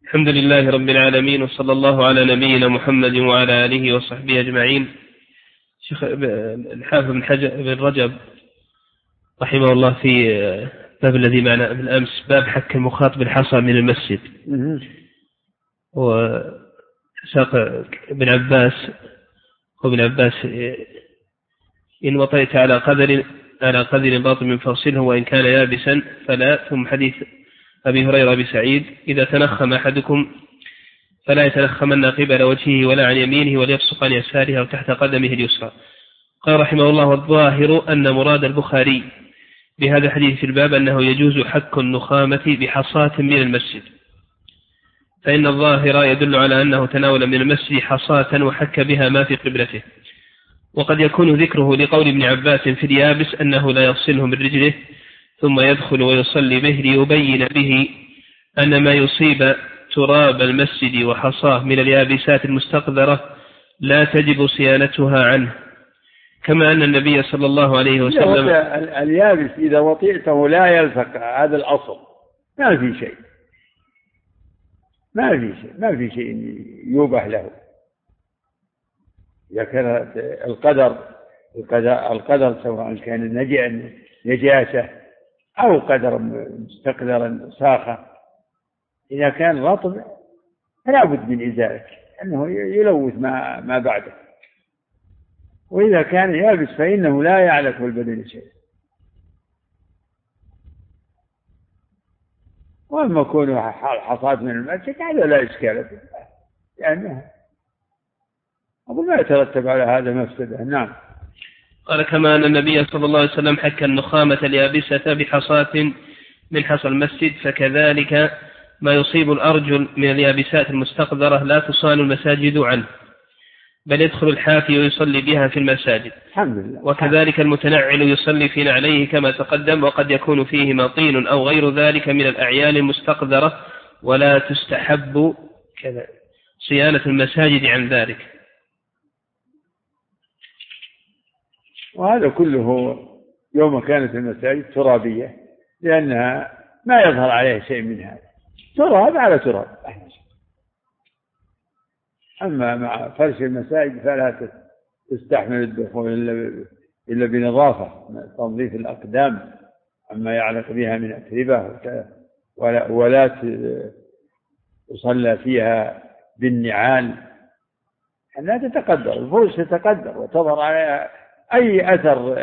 الحمد لله رب العالمين، وصلى الله على نبينا محمد وعلى آله وصحبه أجمعين. شيخ الحافظ بن رجب رحمه الله في باب الذي معنا بالأمس، باب حك المخاط بالحصى من المسجد، وساق ابن عباس إن وطئت على قدر باطن فاغسله وإن كان يابسا فلا. ثم حديث أبي هريرة بسعيد: إذا تنخم أحدكم فلا يتنخمن قبل وجهه ولا عن يمينه وليبصق عن يساره أو تحت قدمه اليسرى. قال رحمه الله: والظاهر أن مراد البخاري بهذا الحديث في الباب أنه يجوز حك النخامة بحصاة من المسجد، فإن الظاهر يدل على أنه تناول من المسجد حصاة وحك بها ما في قبلته. وقد يكون ذكره لقول ابن عباس في اليابس أنه لا يغسله من رجله ثم يدخل ويصلي به، ليبين به أن ما يصيب تراب المسجد وحصاه من اليابسات المستقذرة لا تجب صيانتها عنه، كما أن النبي صلى الله عليه وسلم اليابس إذا وطئته لا يلفق، هذا الأصل، ما في شيء يوبح له. إذا كان القدر سواء كان نجاسة أو قدر مستقذرا ساخة، إذا كان رطب فلا بد من إزالته، أنه يلوث ما بعده. وإذا كان يابس فإنه لا يعلق بالبدن شيء. وأما كونه حصاة من المسجد هذا لا إشكال فيه، لأنه أقول ما يترتب على هذا مفسدة. نعم. قال: كما أن النبي صلى الله عليه وسلم حك النخامة اليابسة بحصاة من حصى المسجد، فكذلك ما يصيب الأرجل من اليابسات المستقذرة لا تصان المساجد عنه، بل يدخل الحافي ويصلي بها في المساجد. الحمد لله. وكذلك المتنعل يصلي في نعليه كما تقدم، وقد يكون فيهما طين أو غير ذلك من الأعيان المستقذرة، ولا تستحب صيانة المساجد عن ذلك. وهذا كله يوم كانت المساجد ترابية، لأنها ما يظهر عليه شيء من هذا، تراب على تراب. أما مع فرش المساجد فلا تستحمل الدخول إلا بنظافة، تنظيف الأقدام عما يعلق بها من أتربة، ولا تصلى فيها بالنعال، لا تتقدر الفرش، تتقدر وتظهر عليها أي أثر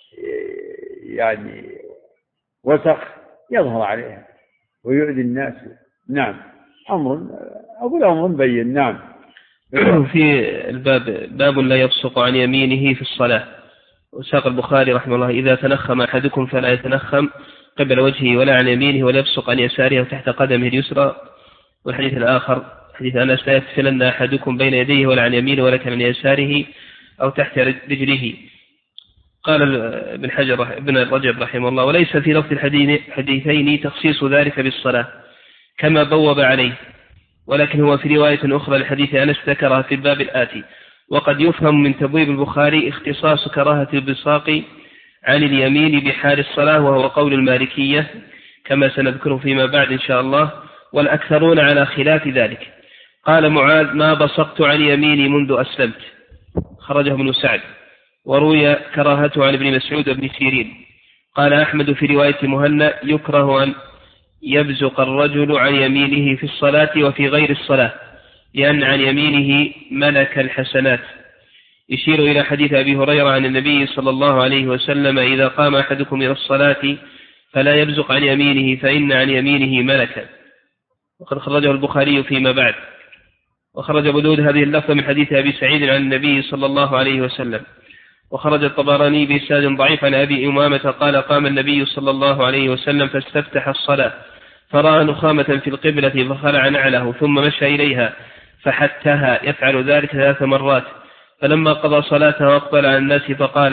يعني وسخ يظهر عليها ويؤذي الناس. نعم. أمر بين. نعم. في الباب باب لا يبصق عن يمينه في الصلاة. وساق البخاري رحمه الله: إذا تنخم أحدكم فلا يتنخم قبل وجهه ولا عن يمينه ولا يبصق عن يساره وتحت قدمه اليسرى. والحديث الآخر حديث أنس: لا يغسلن أحدكم بين يديه ولا عن يمينه ولا عن يساره أو تحت رجله. قال ابن رجب رحمه الله: وليس في لفظ الحديثين تخصيص ذلك بالصلاة كما بوب عليه، ولكن هو في رواية أخرى لحديث أنس ذكرها في الباب الآتي. وقد يفهم من تبويب البخاري اختصاص كراهة البصاق عن اليمين بحال الصلاة، وهو قول المالكية كما سنذكره فيما بعد إن شاء الله، والأكثرون على خلاف ذلك. قال معاذ: ما بصقت عن يميني منذ أسلمت، خرجه ابن سعد. وروي كراهته عن ابن مسعود وابن سيرين. قال أحمد في رواية مهنا: يكره أن يبزق الرجل عن يمينه في الصلاة وفي غير الصلاة، لأن عن يمينه ملك الحسنات، يشير إلى حديث أبي هريرة عن النبي صلى الله عليه وسلم: إذا قام أحدكم إلى الصلاة فلا يبزق عن يمينه فإن عن يمينه ملكا. وقد خرجه البخاري فيما بعد. وخرج أبو داود هذه اللفظة من حديث أبي سعيد عن النبي صلى الله عليه وسلم. وخرج الطبراني بإسناد ضعيف عن أبي أمامة قال: قام النبي صلى الله عليه وسلم فاستفتح الصلاة فرأى نخامة في القبلة فخلع نعله ثم مشى إليها فحتها، يفعل ذلك 3 مرات. فلما قضى صلاته وأقبل على الناس فقال: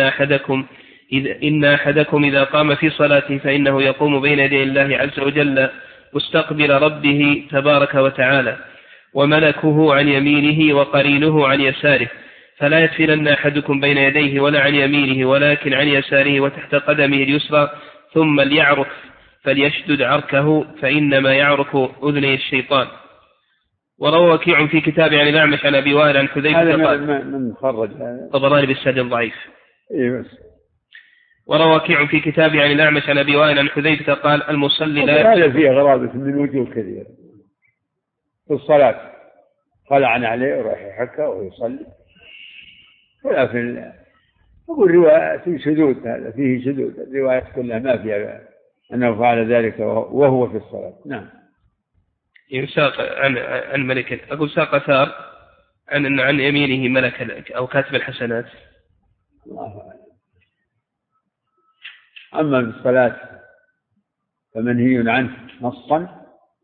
إن أحدكم إذا قام في صلاته فإنه يقوم بين يدي الله عز وجل مستقبل ربه تبارك وتعالى، وملكه عن يمينه وقرينه عن يساره، فلا يدفلن أحدكم بين يديه ولا عن يمينه ولكن عن يساره وتحت قدمه اليسرى، ثم ليعرف فليشدد عركه فإنما يعرك أذني الشيطان. وروى وكيع في كتاب عن الأعمش عن أبي وائل عن حذيفة هذا من خرج طبراني بالسند ضعيف. بس. وروى وكيع في كتاب عن الأعمش عن أبي وائل عن حذيفة قال المصلي لا هذا فيه غرابة من وجوه كثيرة في الصلاة، خلع عليه وراح يحكى ويصلي، ولا في أقول رواية في شذوذ، هذا فيه شذوذ، الروايات كلها ما فيها أنه فعل ذلك وهو في الصلاة. نعم. يساق عن ملك، أقول ساق أثار عن يمينه ملك أو كاتب الحسنات. الله أعلم. أما في الصلاة فمنهي عنه نصا،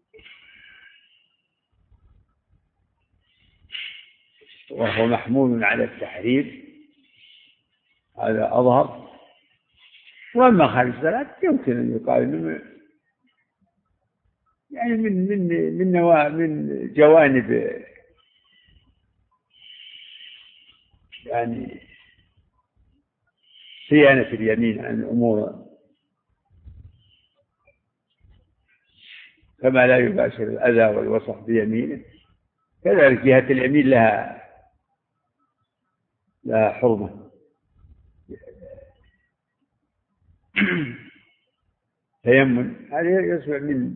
وهو محمول على التحريم، هذا أظهر. وأما خارج الصلاة يمكن أن يقال يعني من جوانب يعني صيانة اليمين عن أمور، كما لا يباشر الأذى والوسخ بيمينه، كذلك جهة اليمين لها حرمة. تيمم هذا يسمع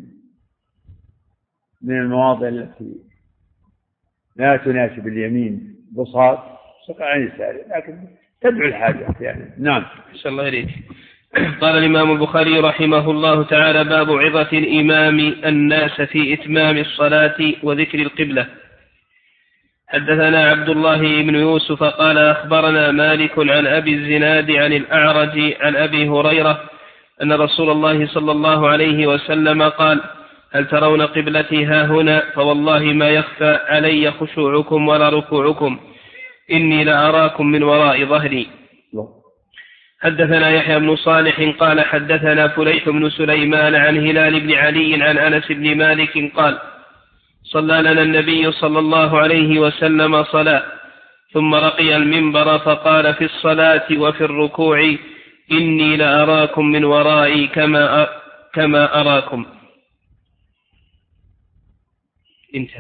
من المواضع التي لا تناسب اليمين بساط سقع عن الساري، لكن تدعو الحاجة يعني. نعم. إن الله يريد. قال الإمام البخاري رحمه الله تعالى: باب عظة الإمام الناس في إتمام الصلاة وذكر القبلة. حدثنا عبد الله بن يوسف قال أخبرنا مالك عن أبي الزناد عن الأعرج عن أبي هريرة أن رسول الله صلى الله عليه وسلم قال: هل ترون قبلتي ها هنا؟ فوالله ما يخفى علي خشوعكم ولا ركوعكم، إني لأراكم من وراء ظهري. حدثنا يحيى بن صالح قال حدثنا فليح بن سليمان عن هلال بن علي عن أنس بن مالك قال: صلى لنا النبي صلى الله عليه وسلم صلاة، ثم رقي المنبر فقال في الصلاة وفي الركوع: إني لأراكم من ورائي كما أراكم. انتهى.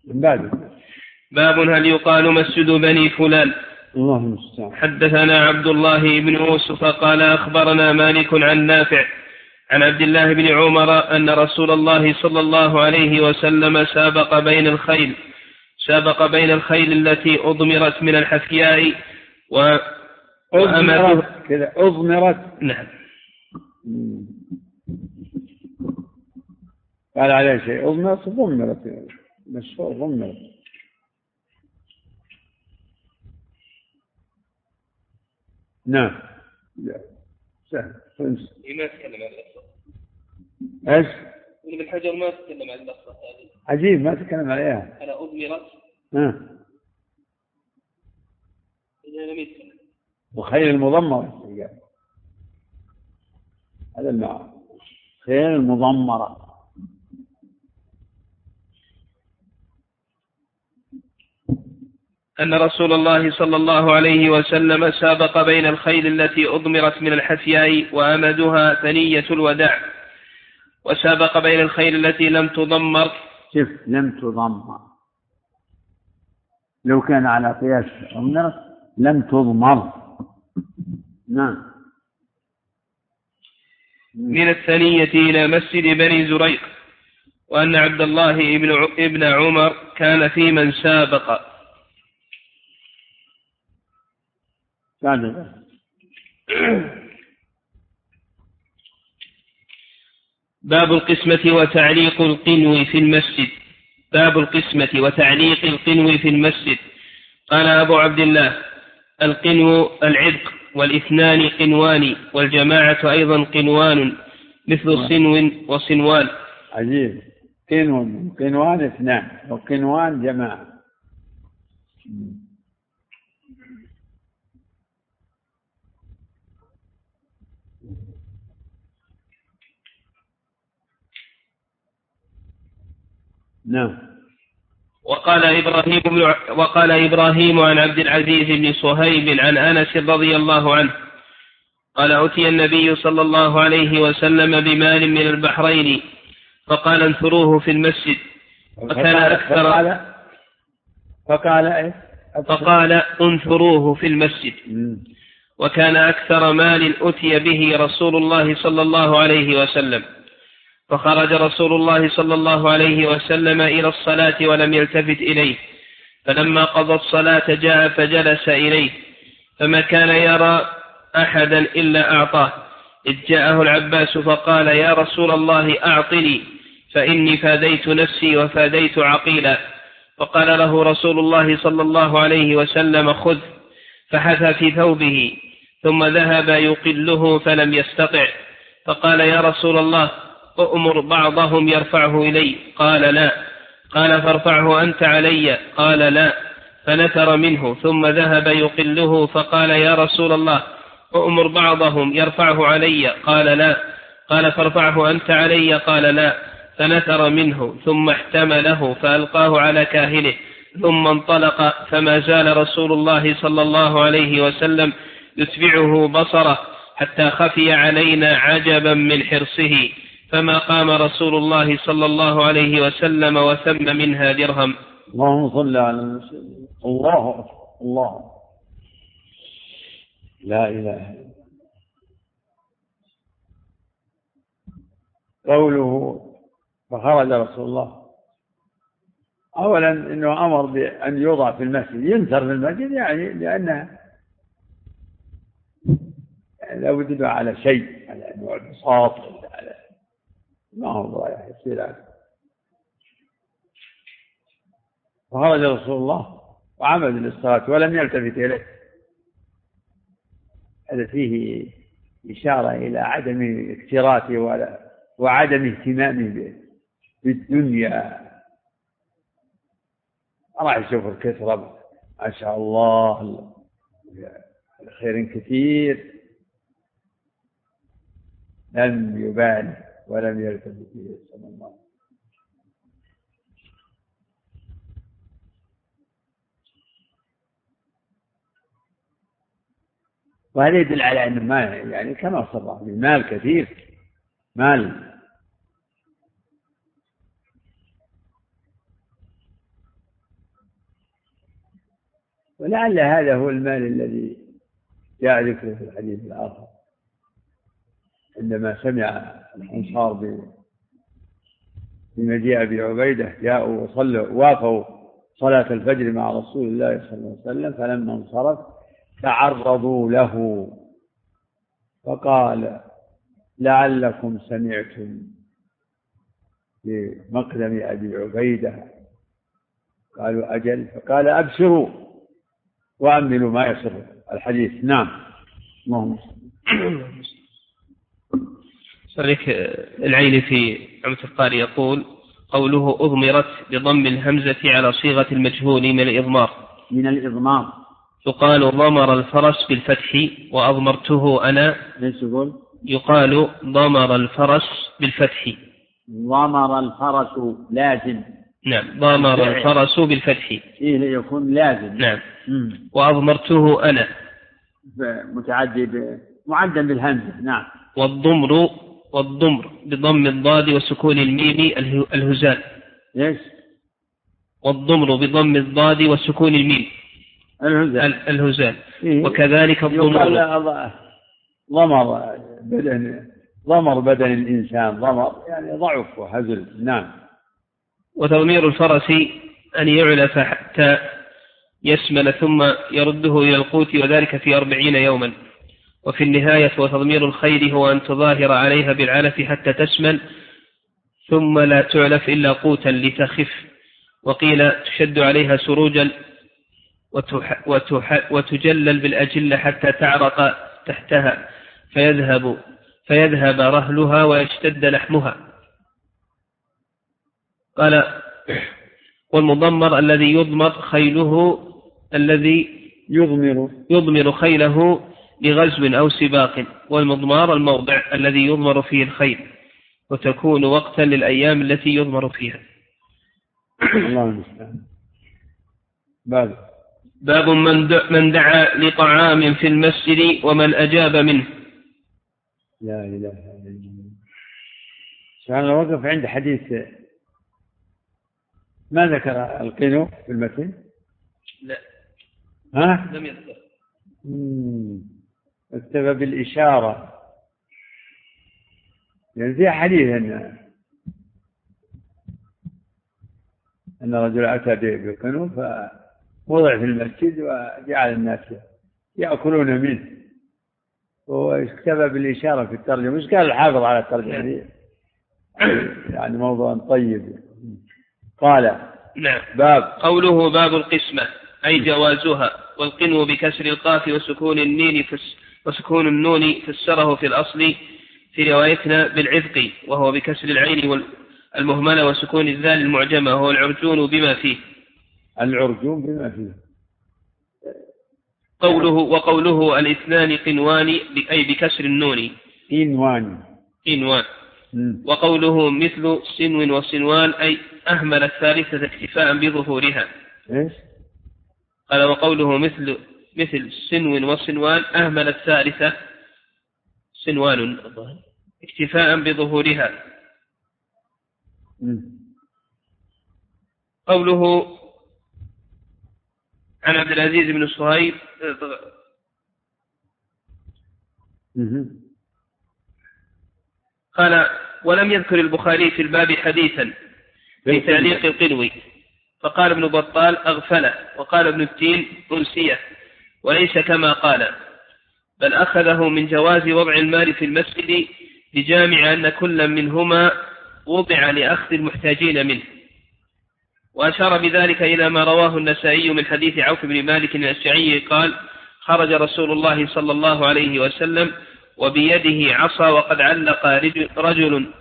باب هل يقال مسجد بني فلان. الله المستعان. حدثنا عبد الله بن يوسف قال أخبرنا مالك عن نافع عن عبد الله بن عمر أن رسول الله صلى الله عليه وسلم سابق بين الخيل التي أضمرت من الحفياء أضمرت. نعم. قال عليه شيء ضمرت مشهور ضمرت. نعم. سهل. ما تكلم عن اللفظة. ايش؟ ابن الحجر ما تكلم عن اللفظة هذه. عجيب ما تكلم عليها. على أضمرت. إذا لم يتكلم. وخيل المضمرة. هذا المعنى. خيل المضمرة. أن رسول الله صلى الله عليه وسلم سابق بين الخيل التي أضمرت من الحفياء وأمدها ثنية الوداع، وسابق بين الخيل التي لم تضمر. شوف لم تضمر، لو كان على قياس أضمرت لم تضمر. نعم. من الثنية إلى مسجد بني زريق، وأن عبد الله ابن عمر كان في من سابق. باب القسمة وتعليق القنو في المسجد. باب القسمة وتعليق القنو في المسجد. قال أبو عبد الله: القنو العذق، والاثنان قنوان، والجماعة أيضا قنوان، مثل صنو وصنوان. عجيب. قنوان اثنان، وقنوان جماعة. نعم. وقال إبراهيم عن عبد العزيز بن صهيب عن أنس رضي الله عنه قال: أتي النبي صلى الله عليه وسلم بمال من البحرين فقال: انثروه في المسجد. فقال: انثروه في المسجد. وكان أكثر مال أتي به رسول الله صلى الله عليه وسلم. فخرج رسول الله صلى الله عليه وسلم إلى الصلاة ولم يلتفت إليه، فلما قضى الصلاة جاء فجلس إليه، فما كان يرى أحدا إلا أعطاه، إذ جاءه العباس فقال: يا رسول الله أعطني فإني فاديت نفسي وفاديت عقيلا. فقال له رسول الله صلى الله عليه وسلم: خذ. فحثى في ثوبه ثم ذهب يقله فلم يستطع، فقال: يا رسول الله أؤمر بعضهم يرفعه إلي. قال: لا. قال: فارفعه أنت علي. قال: لا. فنثر منه ثم ذهب يقله، فقال: يا رسول الله أؤمر بعضهم يرفعه علي. قال: لا. قال: فارفعه أنت علي. قال: لا. فنثر منه ثم احتمله فألقاه على كاهله ثم انطلق، فما زال رسول الله صلى الله عليه وسلم يتبعه بصره حتى خفي علينا عجبا من حرصه، فما قام رسول الله صلى الله عليه وسلم وثم منها درهم. اللهم صل على الله أكبر. الله لا إله إلا الله. قوله فخرج رسول الله، أولا إنه أمر بأن يوضع في المسجد، ينثر في المسجد، يعني لأنه لا بد على شيء، على أنواع البساط، على ما هو رايح يصير هذا. فخرج رسول الله وعمد للصلاة ولم يلتفت إليه. هذا فيه إشارة إلى عدم اكتراثه وعدم اهتمامه بالدنيا. راح يشوف الكثرة ما شاء الله، الخير كثير، لم يبالي ولم يلتفت إليه صلى الله عليه وسلم. وهذا يدل على أن ما يعني كما صرح بالمال كثير، مال. ولعل هذا هو المال الذي جاء ذكره في الحديث الآخر، عندما سمع الأنصار بمجيء أبي عبيدة جاءوا وصلوا وافوا صلاة الفجر مع رسول الله صلى الله عليه وسلم، فلما انصرف تعرضوا له فقال: لعلكم سمعتم بمقدم أبي عبيدة. قالوا: أجل. فقال: أبشروا وأملوا ما يسر الحديث. نعم. اللهم صديق العين في عمة القاري يقول: قوله أضمرت بضم الهمزة على صيغة المجهول من الإضمار يقال ضمر الفرس بالفتح، وأضمرته أنا. ليش يقال ضمر الفرس بالفتح. ضمر الفرس لازم. نعم، ضمر الفرس بالفتح. إيه يكون لازم. نعم. وأضمرته أنا متعدد معدل بالهمزة. نعم. والضمر بضم الضاد وسكون الميم الهزال. ليش؟ والضمر بضم الضاد وسكون الميم الهزال. إيه؟ وكذلك الضمر ضمر بدن الإنسان، ضمر يعني ضعف وهزل. نعم. وتضمير الفرس أن يعلف حتى يسمن ثم يرده إلى القوت، وذلك في 40 يوما. وفي النهاية وتضمير الخير هو أن تظاهر عليها بالعلف حتى تسمن ثم لا تعلف إلا قوتا لتخف. وقيل تشد عليها سروجا وتجلل بالأجلة حتى تعرق تحتها فيذهب رهلها ويشتد لحمها. قال: والمضمر الذي يضمر خيله، الذي يضمر خيله لغزو أو سباق. والمضمار الموضع الذي يضمر فيه الخيل، وتكون وقتا للأيام التي يضمر فيها. الله المستعان. باب من دعا لطعام في المسجد ومن أجاب منه. لا إله إلا الله. سبحان الله. وقف عند حديث ما ذكر القنو في المتن؟ لا. ها؟ لم يذكر. اكتفى بالإشارة. يعني في حديث أن رجل أتى بقنو فوضع في المسجد وجعل الناس يأكلون منه، واكتفى بالإشارة في الترجمة. مش قال الحافظ على الترجمة دي؟ يعني موضوع طيب. قال نعم. باب قوله باب القسمة أي جوازها، والقنو بكسر القاف وسكون النون فسره في الأصل في روايتنا بالعذق، وهو بكسر العين المهملة وسكون الذال المعجمة، وهو العرجون بما فيه. العرجون بما فيه. وقوله الاثنان قنوان أي بكسر النون قنوان. وقوله مثل سنو وصنوان أي أهمل الثالثة اكتفاء بظهورها. إيش؟ قال وقوله مثل سنو وصنوان أهمل الثالثة سنوان اكتفاء بظهورها. قوله عن عبد العزيز بن صهيب قال ولم يذكر البخاري في الباب حديثا في تعليق القنوي، فقال ابن بطال أغفله، وقال ابن التين أنسيه، وليس كما قال، بل أخذه من جواز وضع المال في المسجد لجامع أن كل منهما وضع لأخذ المحتاجين منه. وأشار بذلك إلى ما رواه النسائي من حديث عوف بن مالك الأشعري قال خرج رسول الله صلى الله عليه وسلم وبيده عصا وقد علق رجل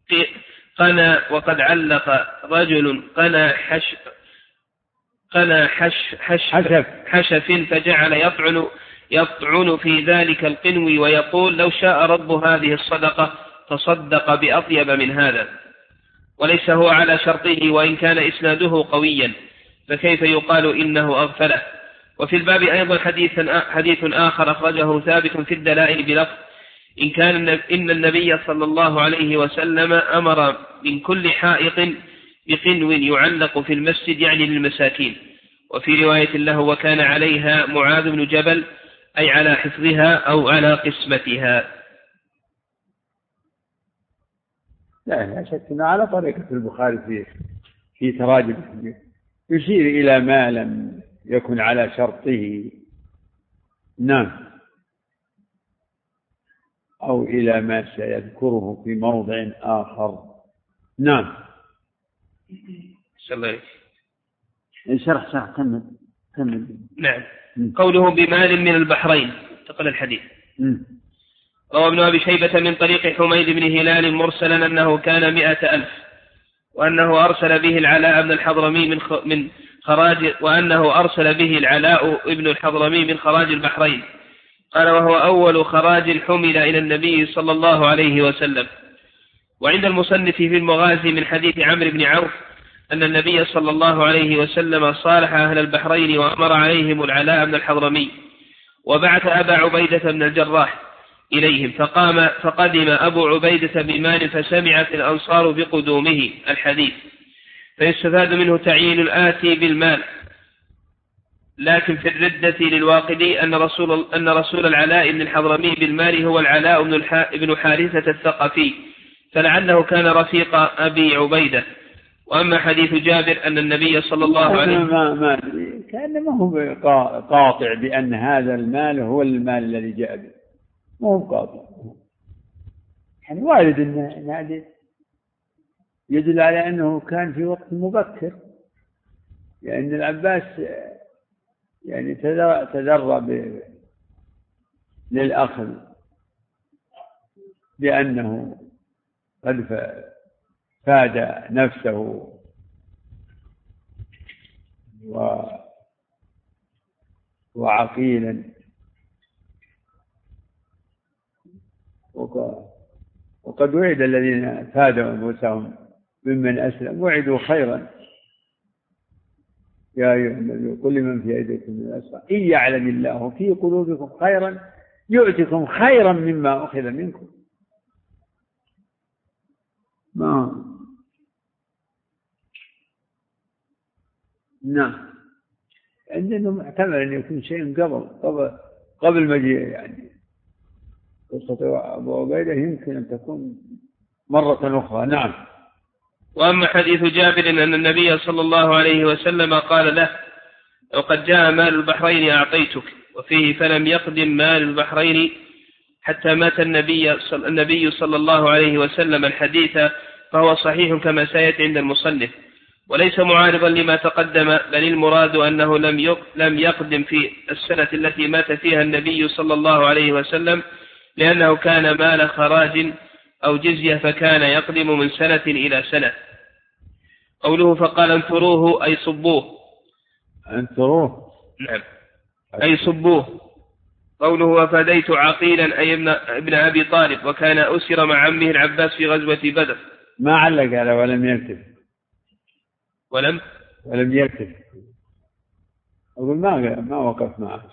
قنا حشف فجعل يطعن في ذلك القنو ويقول لو شاء رب هذه الصدقة تصدق بأطيب من هذا، وليس هو على شرطه وإن كان إسناده قويا، فكيف يقال إنه أغفله. وفي الباب أيضا حديث آخر أخرجه ثابت في الدلائل بلفظ إن النبي صلى الله عليه وسلم أمر من كل حائط بقنو يعلق في المسجد يعني للمساكين. وفي رواية له وكان عليها معاذ بن جبل أي على حفظها أو على قسمتها. لا شك أنه على طريقة البخاري في تراجمه يشير إلى ما لم يكن على شرطه، نعم، أو إلى ما سيذكره في موضع آخر. نعم. شرح كمل. نعم. قوله بمال من البحرين تقل الحديث. روى ابن أبي شيبة من طريق حميد بن هلال مرسلا أنه كان 100,000، وأنه أرسل به العلاء بن الحضرمي من خراج، وأنه أرسل به العلاء ابن الحضرمي من خراج البحرين. قال وهو أول خراج حمل إلى النبي صلى الله عليه وسلم. وعند المصنف في المغازي من حديث عمرو بن عوف أن النبي صلى الله عليه وسلم صالح أهل البحرين وأمر عليهم العلاء بن الحضرمي، وبعث أبا عبيدة بن الجراح إليهم، فقدم أبو عبيدة بمال فسمعت الأنصار بقدومه الحديث، فيستفاد منه تعيين الآتي بالمال. لكن في الردة للواقدي أن رسول العلاء بن الحضرمي بالمال هو العلاء بن حارثة الثقفي، فلعله كان رفيق أبي عبيدة. وأما حديث جابر أن النبي صلى الله عليه وسلم كان ما هو قاطع بأن هذا المال هو المال الذي جاء به، ما هو قاطع، يعني وارد أن هذا يدل على أنه كان في وقت مبكر، لأن العباس يعني تدرب للأخذ بأنه قد فاد نفسه وعقيلا، وقد وعد الذين فادوا أنفسهم ممن أسلم وعدوا خيرا. يا أيها النبي قل لمن في أيديكم من الأسرى إن يعلم الله في قلوبكم خيرا يؤتكم خيرا مما أخذ منكم ما نعم، عندنا محتمل أن يكون شيء قبل مجيء يعني قصة أبو عبيدة يمكن أن تكون مرة أخرى. نعم. وأما حديث جابر أن النبي صلى الله عليه وسلم قال له: وقد جاء مال البحرين أعطيتك، وفيه فلم يقدم مال البحرين حتى مات النبي صلى الله عليه وسلم الحديث، فهو صحيح كما سيأتي عند المصنف، وليس معارضا لما تقدم، بل المراد أنه لم يقدم في السنة التي مات فيها النبي صلى الله عليه وسلم، لأنه كان مال خراج أو جزية، فكان يقدم من سنة إلى سنة. قوله فقال انثروه أي صبوه. انثروه نعم أي صبوه. قوله وفديت عقيلا أي ابن أبي طالب، وكان أسر مع عمه العباس في غزوة بدر. ما علق على ولم يرتف. ولم يرتف. أقول ما وقف معه.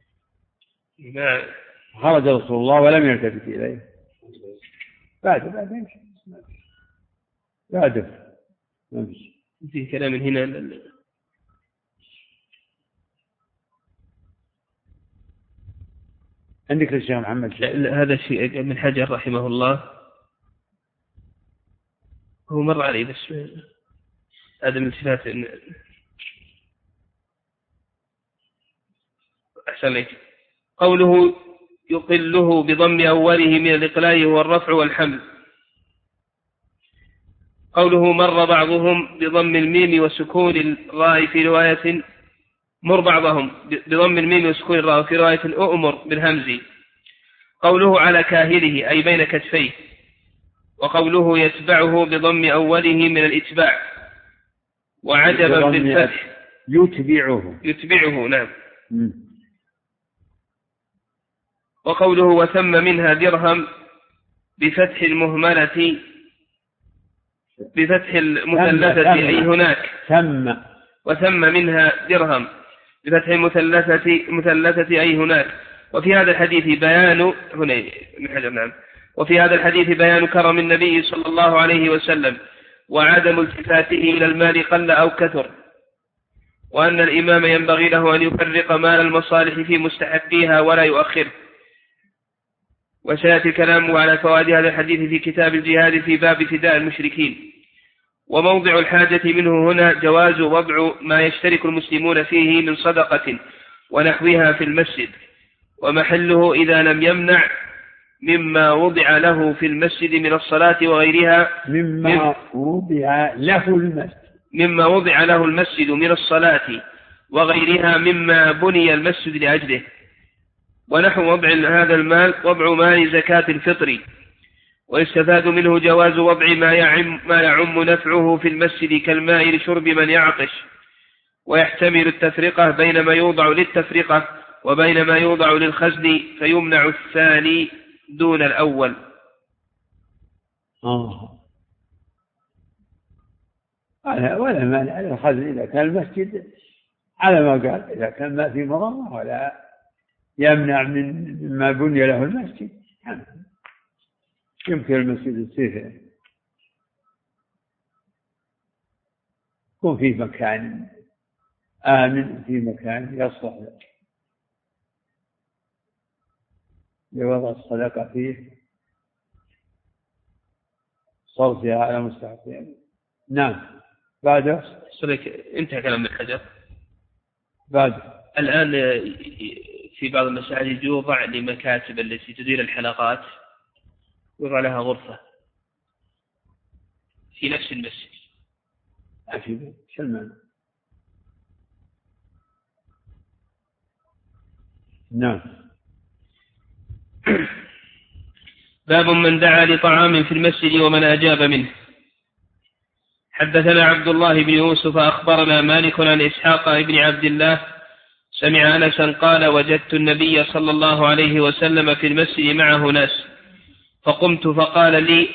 خرج رسول الله ولم يلتفت إليه. بعد يمشي. في كلام هنا عندك الشيخ محمد. هذا الشيء من حجر رحمه الله، هو مر عليه بس هذا من صفات. أحسن لك. قوله يقله بضم أوله من الإقلال هو الرفع والحمل. قوله مر بعضهم بضم الميم وسكون الراء في رواية مر بعضهم بضم الميم وسكون الراء في رواية أؤمر بالهمز. قوله على كاهله أي بين كتفيه. وقوله يتبعه بضم أوله من الإتباع. وعجبا بالفتح يتبعه. نعم. وقوله وثم منها درهم بفتح المهملة بفتح المثلثة أي هناك. وثم منها درهم بفتح المثلثة أي هناك. وفي هذا الحديث بيان نعم. وفي هذا الحديث بيان كرم النبي صلى الله عليه وسلم، وعدم التفاته إلى المال قل أو كثر، وأن الإمام ينبغي له أن يفرق مال المصالح في مستحقيها ولا يؤخره. وسيأتي الكلام على فوائد هذا الحديث في كتاب الجهاد في باب فداء المشركين. وموضع الحاجة منه هنا جواز وضع ما يشترك المسلمون فيه من صدقة ونحوها في المسجد، ومحله إذا لم يمنع مما وضع له في المسجد من الصلاة وغيرها مما وضع له المسجد من الصلاة وغيرها مما بني المسجد لأجله. ونحو وضع هذا المال وضع مال زكاة الفطر. ويستفاد منه جواز وضع ما يعم نفعه في المسجد كالماء لشرب من يعطش، ويحتمل التفرقة بين ما يوضع للتفرقة وبين ما يوضع للخزن، فيمنع الثاني دون الأول. ولا مانع للخزن إذا كان المسجد على ما قال، إذا كان ما في مضرة ولا يمنع مما بني له المسجد، يمكن المسجد يصير يكون في مكان آمن، في مكان يصلح لوضع الصدقة فيه، صرفها على مستحقين. نعم. بعده انتهى كلام ابن حجر. بعد الآن في بعض المساجد يوضع لمكاتب التي تدير الحلقات يوضع لها غرفة في نفس المسجد. شو المعنى؟ نعم. باب من دعا لطعام في المسجد ومن أجاب منه. حدثنا عبد الله بن يوسف أخبرنا مالك عن إسحاق بن عبد الله سمع أنسا قال وجدت النبي صلى الله عليه وسلم في المسجد معه ناس، فقمت فقال لي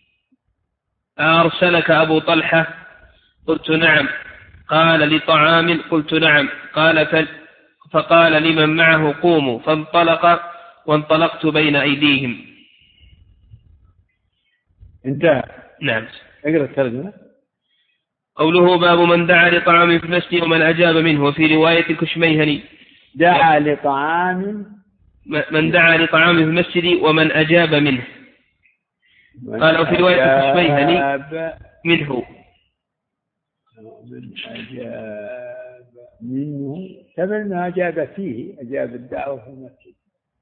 أرسلك أبو طلحة؟ قلت نعم. قال لطعام؟ قلت نعم. قال فقال لمن معه قوموا، فانطلق وانطلقت بين أيديهم. انتهى. نعم. اقرأ الترجمة. قوله باب من دعا لطعام في المسجد ومن أجاب منه. وفي رواية الكشميهني دعا لطعام، من دعا لطعام في المسجد ومن أجاب منه. قال وفي رواية الكشميهني منه. من أجاب منه تبن ما أجاب فيه، أجاب الدعوة في المسجد.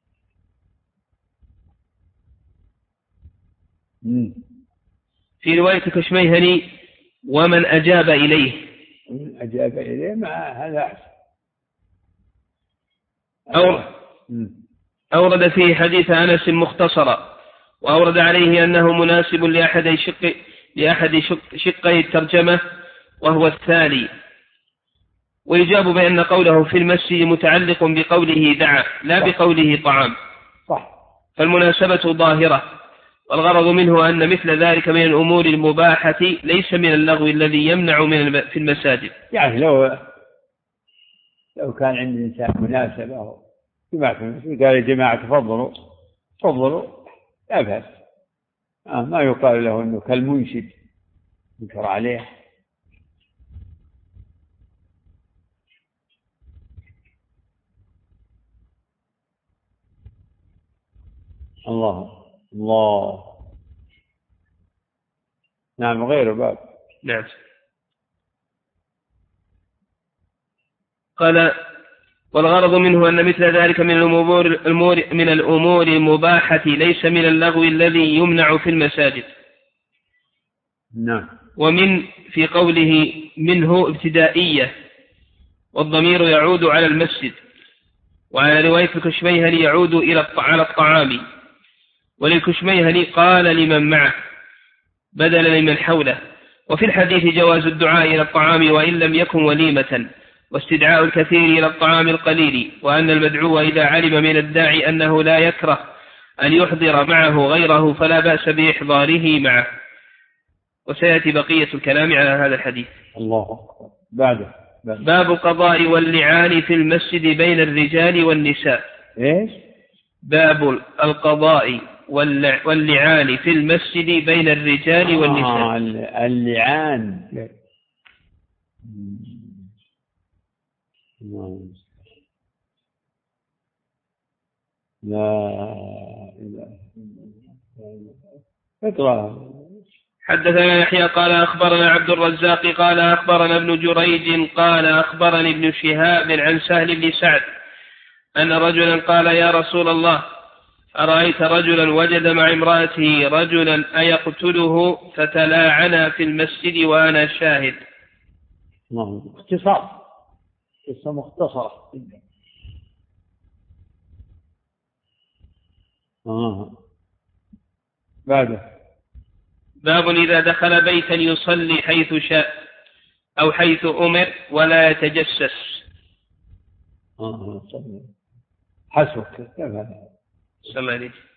في رواية الكشميهني ومن أجاب إليه. من أجاب إليه مع هذا أحسن. أورد فيه حديث أنس مختصرا، وأورد عليه أنه مناسب لأحد شقي الترجمة وهو الثاني. ويجاب بأن قوله في المسجد متعلق بقوله دعا لا بقوله طعام، فالمناسبة ظاهرة، والغرض منه أن مثل ذلك من الأمور المباحة ليس من اللغو الذي يمنع في المساجد. يعني لو كان عند إنسان مناسبة قال يا جماعة تفضلوا لا بأس، ما يقال له أنه كالمنشد ينكر عليه. الله نعم. غير باب. نعم. قال والغرض منه أن مثل ذلك من الأمور المباحة ليس من اللغو الذي يمنع في المساجد. نعم. ومن في قوله منه ابتدائية، والضمير يعود على المسجد، وعلى رواية الكشميهني يعود على الطعام، وللكشميهني قال لمن معه بدلا لمن حوله. وفي الحديث جواز الدعاء إلى الطعام وإن لم يكن وليمة، واستدعاء الكثير إلى الطعام القليل، وأن المدعو إذا علم من الداعي أنه لا يكره أن يحضر معه غيره فلا بأس بإحضاره معه. وسيأتي بقية الكلام على هذا الحديث. الله بعده. باب القضاء واللعان في المسجد بين الرجال والنساء. إيش؟ باب القضاء واللعان في المسجد بين الرجال والنساء. اللعان. لا إله إلا الله. حدثنا يحيى قال أخبرنا عبد الرزاق قال أخبرنا ابن جريج قال أخبرني ابن شهاب عن سهل بن سعد أن رجلا قال يا رسول الله أرأيت رجلا وجد مع امرأته رجلا أيقتله فتلاعنا في المسجد وأنا شاهد. اختصار قصة مختصرة. بعده. باب إذا دخل بيتا يصلي حيث شاء أو حيث أمر ولا يتجسس. حسبك. سلام عليك.